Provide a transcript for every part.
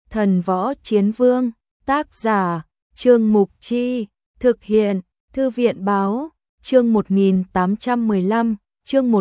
Thần Võ Chiến Vương, tác giả, Trương Mục Chi, thực hiện, Thư viện Báo, chương 1815, chương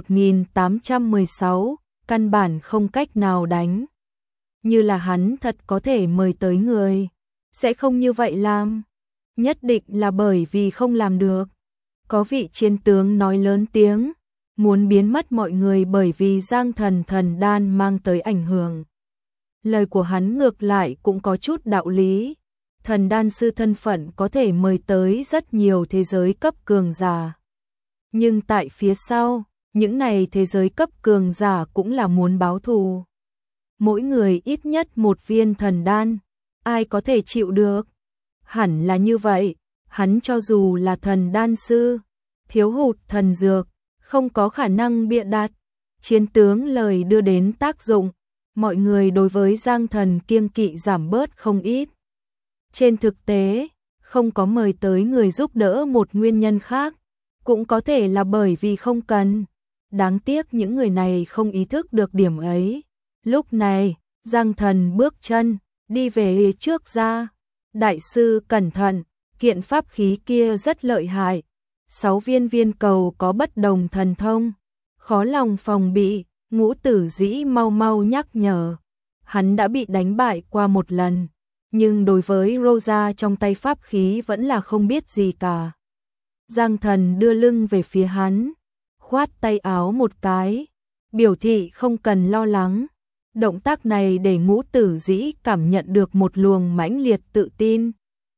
1816, căn bản không cách nào đánh. Như là hắn thật có thể mời tới người, sẽ không như vậy làm. Nhất định là bởi vì không làm được. Có vị chiến tướng nói lớn tiếng, muốn biến mất mọi người bởi vì Giang Thần thần đan mang tới ảnh hưởng. Lời của hắn ngược lại cũng có chút đạo lý. Thần đan sư thân phận có thể mời tới rất nhiều thế giới cấp cường giả. Nhưng tại phía sau, những này thế giới cấp cường giả cũng là muốn báo thù. Mỗi người ít nhất một viên thần đan, ai có thể chịu được? Hẳn là như vậy, hắn cho dù là thần đan sư, thiếu hụt thần dược, không có khả năng bịa đặt. Chiến tướng lời đưa đến tác dụng, mọi người đối với Giang Thần kiêng kỵ giảm bớt không ít. Trên thực tế, không có mời tới người giúp đỡ một nguyên nhân khác, cũng có thể là bởi vì không cần. Đáng tiếc những người này không ý thức được điểm ấy. Lúc này, Giang Thần bước chân, đi về trước ra. Đại sư cẩn thận, kiện pháp khí kia rất lợi hại. 6 viên viên cầu có bất đồng thần thông, khó lòng phòng bị. Ngũ Tử Dĩ mau mau nhắc nhở. Hắn đã bị đánh bại qua một lần, nhưng đối với Rosa trong tay pháp khí vẫn là không biết gì cả. Giang Thần đưa lưng về phía hắn, khoát tay áo một cái, biểu thị không cần lo lắng. Động tác này để Ngũ Tử Dĩ cảm nhận được một luồng mãnh liệt tự tin.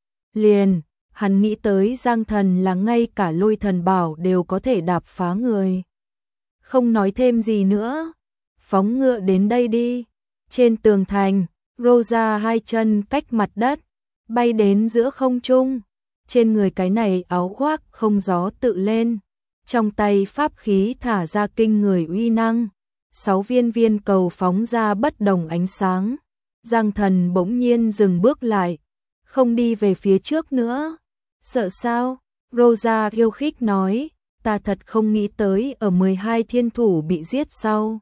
Liền, hắn nghĩ tới Giang Thần là ngay cả lôi thần bảo đều có thể đạp phá người. Không nói thêm gì nữa, phóng ngựa đến đây đi. Trên tường thành, Rosa hai chân cách mặt đất, bay đến giữa không trung. Trên người cái này áo khoác không gió tự lên, trong tay pháp khí thả ra kinh người uy năng. 6 viên viên cầu phóng ra bất đồng ánh sáng. Giang Thần bỗng nhiên dừng bước lại, không đi về phía trước nữa. Sợ sao? Rosa khiêu khích nói, ta thật không nghĩ tới ở 12 thiên thủ bị giết sau.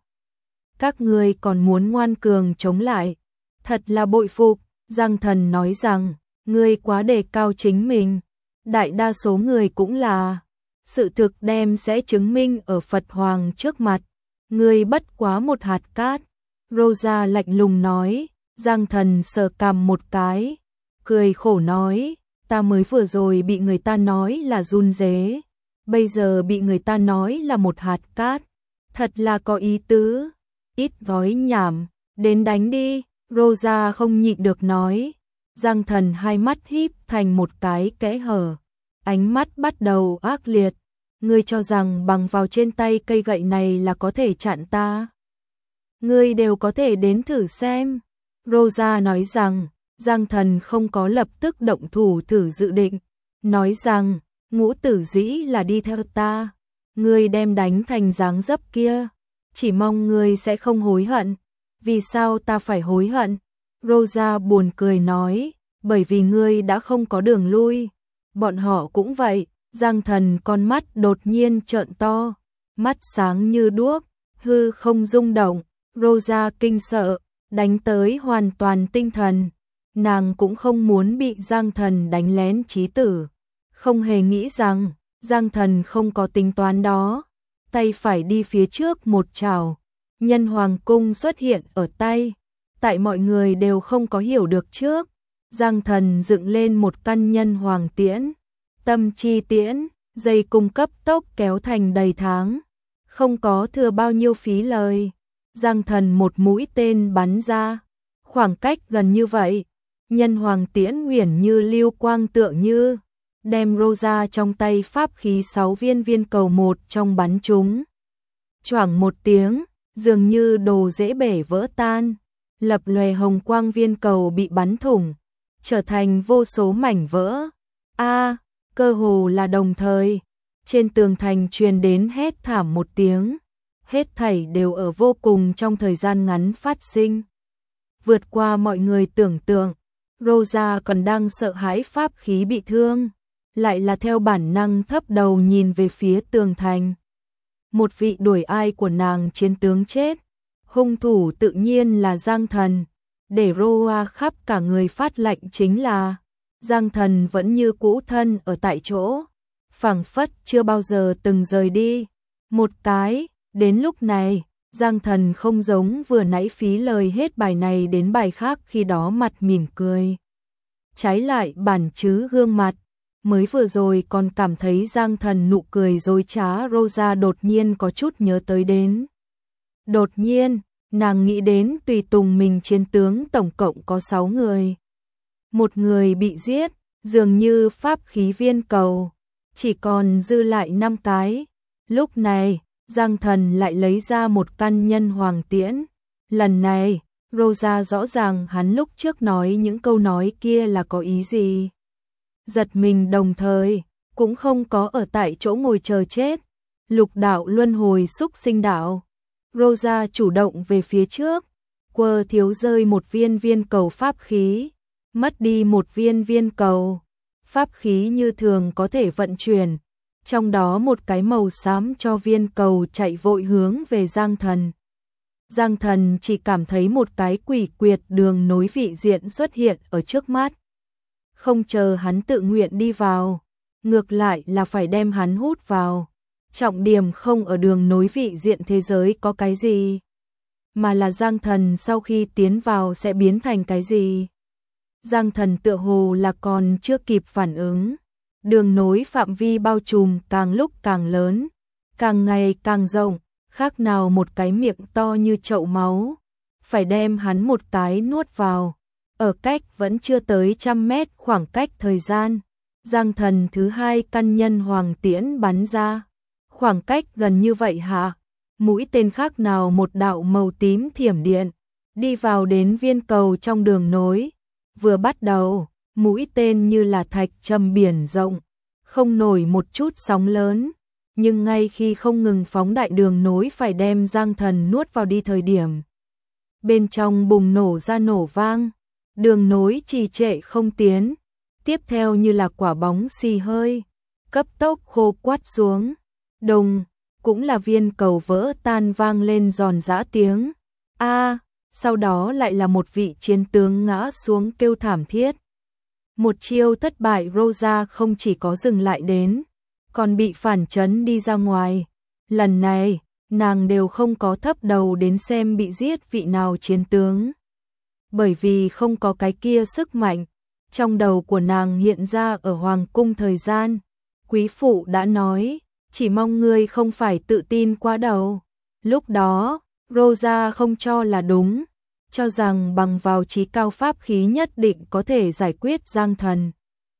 Các ngươi còn muốn ngoan cường chống lại. Thật là bội phục. Giang Thần nói rằng, ngươi quá đề cao chính mình. Đại đa số người cũng là. Sự thực đem sẽ chứng minh ở Phật Hoàng trước mặt. Ngươi bất quá một hạt cát. Rosa lạnh lùng nói. Giang Thần sờ cằm một cái, cười khổ nói, ta mới vừa rồi bị người ta nói là run rế, bây giờ bị người ta nói là một hạt cát. Thật là có ý tứ. Ít nói nhảm, đến đánh đi. Rosa không nhịn được nói. Giang Thần hai mắt híp thành một cái kẽ hở, ánh mắt bắt đầu ác liệt. Ngươi cho rằng bằng vào trên tay cây gậy này là có thể chặn ta? Ngươi đều có thể đến thử xem. Rosa nói rằng, Giang Thần không có lập tức động thủ thử dự định, nói rằng, Ngũ Tử Dĩ là đi theo ta, ngươi đem đánh thành dáng dấp kia, chỉ mong ngươi sẽ không hối hận. Vì sao ta phải hối hận? Rosa buồn cười nói, bởi vì ngươi đã không có đường lui. Bọn họ cũng vậy. Giang Thần con mắt đột nhiên trợn to, mắt sáng như đuốc, hư không rung động. Rosa kinh sợ, đánh tới hoàn toàn tinh thần. Nàng cũng không muốn bị Giang Thần đánh lén chí tử, không hề nghĩ rằng Giang Thần không có tính toán đó. Tay phải đi phía trước một chảo, Nhân Hoàng cung xuất hiện ở tay. Tại mọi người đều không có hiểu được trước, Giang Thần dựng lên một căn Nhân Hoàng tiễn, tâm chi tiễn, dây cung cấp tốc kéo thành đầy tháng, không có thừa bao nhiêu phí lời. Giang Thần một mũi tên bắn ra, khoảng cách gần như vậy, Nhân Hoàng tiễn uyển như lưu quang tựa như đem Rosa trong tay pháp khí 6 viên viên cầu một trong bắn trúng. Choảng một tiếng, dường như đồ dễ bể vỡ tan, lập lòe hồng quang viên cầu bị bắn thủng, trở thành vô số mảnh vỡ. Cơ hồ là đồng thời, trên tường thành truyền đến hét thảm một tiếng. Hết thảy đều ở vô cùng trong thời gian ngắn phát sinh, vượt qua mọi người tưởng tượng. Rosa còn đang sợ hãi pháp khí bị thương, lại là theo bản năng thấp đầu nhìn về phía tường thành. Một vị đuổi ai của nàng chiến tướng chết, hung thủ tự nhiên là Giang Thần. để Roa khắp cả người phát lạnh chính là Giang Thần vẫn như cũ thân ở tại chỗ, phảng phất chưa bao giờ từng rời đi. Một cái, đến lúc này, Giang Thần không giống vừa nãy phí lời hết bài này đến bài khác khi đó mặt mỉm cười. Trái lại bản chứ gương mặt, mới vừa rồi còn cảm thấy Giang Thần nụ cười dối trá Rosa đột nhiên có chút nhớ tới đến. Đột nhiên, nàng nghĩ đến tùy tùng mình chiến tướng tổng cộng có 6 người. Một người bị giết, dường như pháp khí viên cầu, chỉ còn dư lại 5 cái. Lúc này, Giang Thần lại lấy ra một căn nhân hoàng tiễn. Lần này, Rosa rõ ràng hắn lúc trước nói những câu nói kia là có ý gì. Giật mình đồng thời, cũng không có ở tại chỗ ngồi chờ chết. Lục đạo luân hồi xúc sinh đạo. Rosa chủ động về phía trước, quơ thiếu rơi một viên cầu pháp khí, mất đi một viên cầu. Pháp khí như thường có thể vận chuyển, trong đó một cái màu xám cho viên cầu chạy vội hướng về Giang Thần. Giang Thần chỉ cảm thấy một cái quỷ quyệt đường nối vị diện xuất hiện ở trước mắt. Không chờ hắn tự nguyện đi vào, ngược lại là phải đem hắn hút vào. Trọng điểm không ở đường nối vị diện thế giới có cái gì, mà là Giang Thần sau khi tiến vào sẽ biến thành cái gì. Giang Thần tựa hồ là còn chưa kịp phản ứng. Đường nối phạm vi bao trùm càng lúc càng lớn, càng ngày càng rộng, khác nào một cái miệng to như chậu máu, phải đem hắn một cái nuốt vào. Ở cách vẫn chưa tới 100 mét khoảng cách thời gian, Giang Thần thứ hai căn nhân hoàng tiễn bắn ra. Khoảng cách gần như vậy hả? Mũi tên khác nào một đạo màu tím thiểm điện, đi vào đến viên cầu trong đường nối. Vừa bắt đầu, mũi tên như là thạch châm biển rộng, không nổi một chút sóng lớn, nhưng ngay khi không ngừng phóng đại đường nối phải đem Giang Thần nuốt vào đi thời điểm, bên trong bùng nổ ra nổ vang, đường nối trì trệ không tiến, tiếp theo như là quả bóng xì hơi, cấp tốc khô quắt xuống, đồng, cũng là viên cầu vỡ tan vang lên giòn giã tiếng, sau đó lại là một vị chiến tướng ngã xuống kêu thảm thiết. Một chiêu thất bại Rosa không chỉ có dừng lại đến, còn bị phản chấn đi ra ngoài. Lần này, nàng đều không có thấp đầu đến xem bị giết vị nào chiến tướng. Bởi vì không có cái kia sức mạnh, trong đầu của nàng hiện ra ở hoàng cung thời gian. Quý phụ đã nói, chỉ mong ngươi không phải tự tin quá đầu. Lúc đó, Rosa không cho là đúng, cho rằng bằng vào trí cao pháp khí nhất định có thể giải quyết Giang Thần.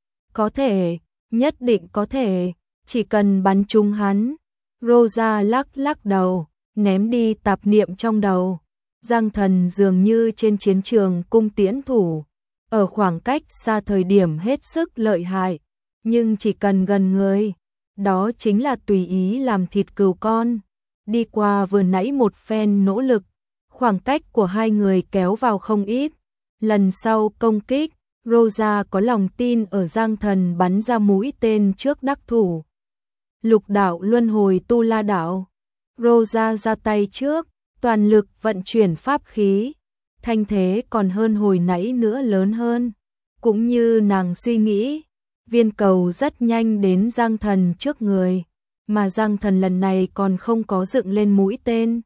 Có thể, nhất định có thể, chỉ cần bắn trúng hắn. Rosa lắc đầu, ném đi tạp niệm trong đầu. Giang Thần dường như trên chiến trường cung tiễn thủ, ở khoảng cách xa thời điểm hết sức lợi hại, nhưng chỉ cần gần người, đó chính là tùy ý làm thịt cừu con. Đi qua vừa nãy một phen nỗ lực, khoảng cách của hai người kéo vào không ít. Lần sau công kích, Rosa có lòng tin ở Giang Thần bắn ra mũi tên trước đắc thủ. Lục đạo luân hồi tu la đạo. Rosa ra tay trước, toàn lực vận chuyển pháp khí. Thanh thế còn hơn hồi nãy nữa lớn hơn. Cũng như nàng suy nghĩ, viên cầu rất nhanh đến Giang Thần trước người. Mà Giang Thần lần này còn không có dựng lên mũi tên.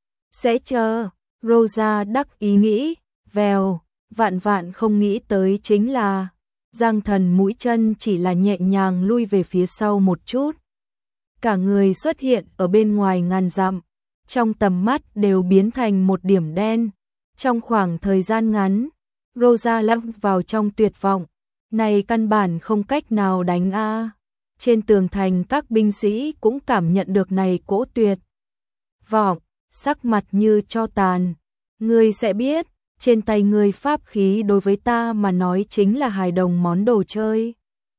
Sẽ chờ, Rosa đắc ý nghĩ, vèo, vạn không nghĩ tới chính là Giang Thần mũi chân chỉ là nhẹ nhàng lui về phía sau một chút. Cả người xuất hiện ở bên ngoài ngàn dặm, trong tầm mắt đều biến thành một điểm đen. Trong khoảng thời gian ngắn, Rosa lâm vào trong tuyệt vọng, này căn bản không cách nào đánh a. Trên tường thành các binh sĩ cũng cảm nhận được này cỗ tuyệt vọng, sắc mặt như tro tàn. Ngươi sẽ biết, trên tay ngươi pháp khí đối với ta mà nói chính là hài đồng món đồ chơi.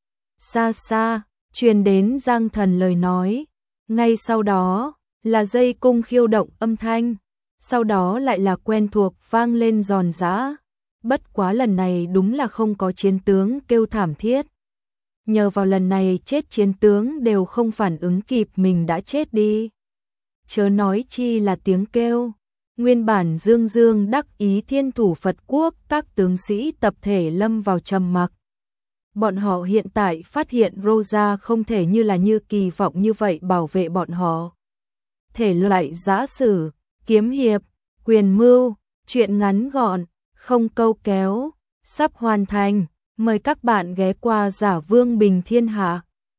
Xa xa, truyền đến Giang Thần lời nói, ngay sau đó là dây cung khiêu động âm thanh, sau đó lại là quen thuộc vang lên giòn giã. Bất quá lần này đúng là không có chiến tướng kêu thảm thiết. Nhờ vào lần này chết chiến tướng đều không phản ứng kịp mình đã chết đi. Chớ nói chi là tiếng kêu. Nguyên bản dương dương đắc ý thiên thủ Phật quốc, các tướng sĩ tập thể lâm vào trầm mặc. Bọn họ hiện tại phát hiện Rosa không thể như kỳ vọng như vậy bảo vệ bọn họ. Thể loại giã sử, kiếm hiệp, quyền mưu, truyện ngắn gọn, không câu kéo, sắp hoàn thành. Mời các bạn ghé qua Giả Vương Bình Thiên Hạ.